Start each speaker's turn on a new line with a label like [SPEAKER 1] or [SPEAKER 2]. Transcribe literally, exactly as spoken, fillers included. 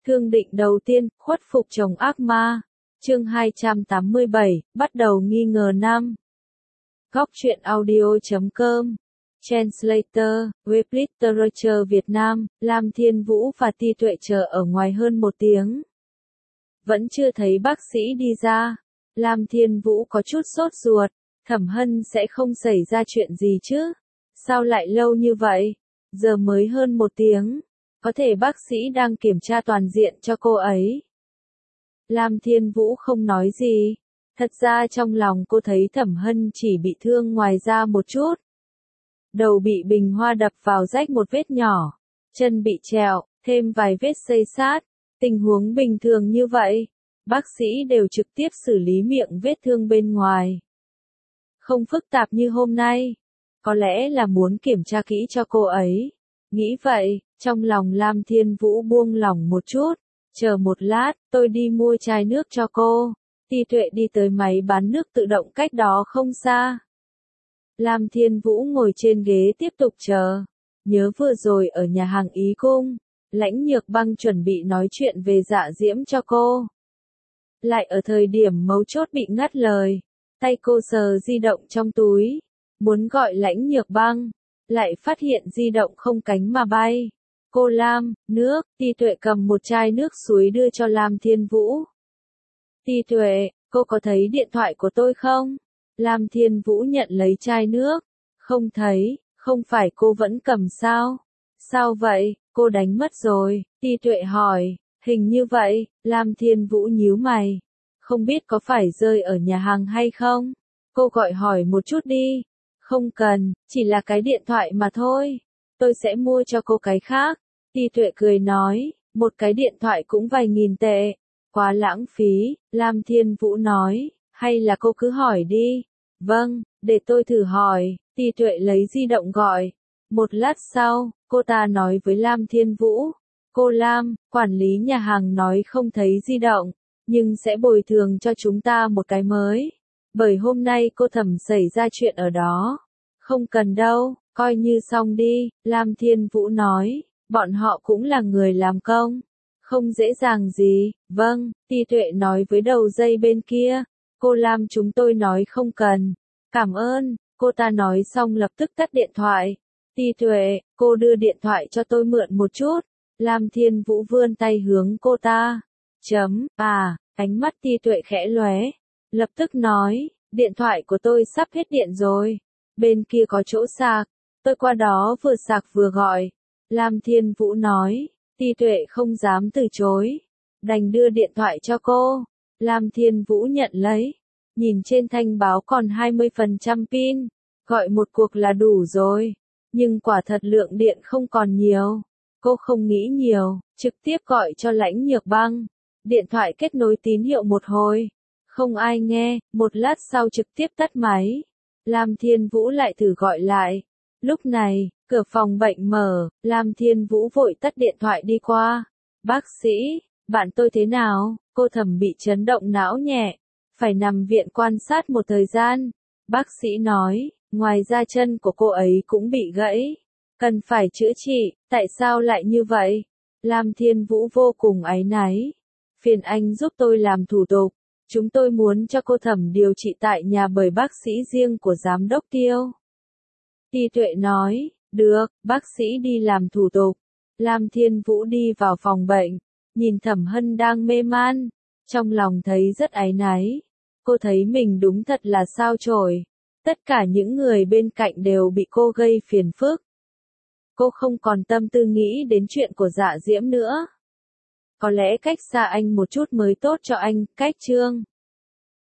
[SPEAKER 1] Thương định đầu tiên, khuất phục chồng ác ma. Chương hai trăm tám mươi bảy, bắt đầu nghi ngờ năm. Góc truyện audio chấm com. Translator, web literature Việt Nam, Lam Thiên Vũ và Ti Tuệ chờ ở ngoài hơn một tiếng. Vẫn chưa thấy bác sĩ đi ra. Lam Thiên Vũ có chút sốt ruột. Thẩm Hân sẽ không xảy ra chuyện gì chứ? Sao lại lâu như vậy? Giờ mới hơn một tiếng. Có thể bác sĩ đang kiểm tra toàn diện cho cô ấy. Lam Thiên Vũ không nói gì. Thật ra trong lòng cô thấy Thẩm Hân chỉ bị thương ngoài da một chút. Đầu bị bình hoa đập vào rách một vết nhỏ. Chân bị trẹo, thêm vài vết xây sát. Tình huống bình thường như vậy. Bác sĩ đều trực tiếp xử lý miệng vết thương bên ngoài. Không phức tạp như hôm nay. Có lẽ là muốn kiểm tra kỹ cho cô ấy. Nghĩ vậy, trong lòng Lam Thiên Vũ buông lỏng một chút. Chờ một lát, tôi đi mua chai nước cho cô. Ti Tuệ đi tới máy bán nước tự động cách đó không xa. Lam Thiên Vũ ngồi trên ghế tiếp tục chờ. Nhớ vừa rồi ở nhà hàng Ý Cung, Lãnh Nhược Băng chuẩn bị nói chuyện về Dạ Diễm cho cô. Lại ở thời điểm mấu chốt bị ngắt lời. Tay cô sờ di động trong túi. Muốn gọi Lãnh Nhược Băng. Lại phát hiện di động không cánh mà bay. Cô Lam, nước. Ti Tuệ cầm một chai nước suối đưa cho Lam Thiên Vũ. Ti Tuệ, cô có thấy điện thoại của tôi không? Lam Thiên Vũ nhận lấy chai nước. Không thấy, không phải cô vẫn cầm sao? Sao vậy, cô đánh mất rồi? Ti Tuệ hỏi. Hình như vậy, Lam Thiên Vũ nhíu mày. Không biết có phải rơi ở nhà hàng hay không? Cô gọi hỏi một chút đi. Không cần, chỉ là cái điện thoại mà thôi. Tôi sẽ mua cho cô cái khác. Ti Tuệ cười nói, một cái điện thoại cũng vài nghìn tệ. Quá lãng phí, Lam Thiên Vũ nói, hay là cô cứ hỏi đi. Vâng, để tôi thử hỏi. Ti Tuệ lấy di động gọi. Một lát sau, cô ta nói với Lam Thiên Vũ. Cô Lam, quản lý nhà hàng nói không thấy di động, nhưng sẽ bồi thường cho chúng ta một cái mới. Bởi hôm nay cô Thẩm xảy ra chuyện ở đó. Không cần đâu, coi như xong đi, Lam Thiên Vũ nói, bọn họ cũng là người làm công. Không dễ dàng gì, vâng, Ti Tuệ nói với đầu dây bên kia. Cô Lam chúng tôi nói không cần. Cảm ơn, cô ta nói xong lập tức tắt điện thoại. Ti Tuệ, cô đưa điện thoại cho tôi mượn một chút. Lam Thiên Vũ vươn tay hướng cô ta. Chấm, à, ánh mắt Ti Tuệ khẽ lóe. Lập tức nói, điện thoại của tôi sắp hết điện rồi. Bên kia có chỗ sạc. Tôi qua đó vừa sạc vừa gọi. Lam Thiên Vũ nói. Ti Tuệ không dám từ chối. Đành đưa điện thoại cho cô. Lam Thiên Vũ nhận lấy. Nhìn trên thanh báo còn hai mươi phần trăm pin. Gọi một cuộc là đủ rồi. Nhưng quả thật lượng điện không còn nhiều. Cô không nghĩ nhiều. Trực tiếp gọi cho Lãnh Nhược Băng. Điện thoại kết nối tín hiệu một hồi. Không ai nghe. Một lát sau trực tiếp tắt máy. Lam Thiên Vũ lại thử gọi lại. Lúc này, cửa phòng bệnh mở. Lam Thiên Vũ vội tắt điện thoại đi qua. Bác sĩ, bạn tôi thế nào? Cô Thẩm bị chấn động não nhẹ. Phải nằm viện quan sát một thời gian. Bác sĩ nói, ngoài ra chân của cô ấy cũng bị gãy. Cần phải chữa trị, tại sao lại như vậy? Lam Thiên Vũ vô cùng áy náy. Phiền anh giúp tôi làm thủ tục. Chúng tôi muốn cho cô Thẩm điều trị tại nhà bởi bác sĩ riêng của giám đốc Tiêu. Ti Tuệ nói, được, bác sĩ đi làm thủ tục. Lam Thiên Vũ đi vào phòng bệnh, nhìn Thẩm Hân đang mê man, trong lòng thấy rất áy náy. Cô thấy mình đúng thật là sao chổi. Tất cả những người bên cạnh đều bị cô gây phiền phức. Cô không còn tâm tư nghĩ đến chuyện của Dạ Diễm nữa. Có lẽ cách xa anh một chút mới tốt cho anh, cách Trương.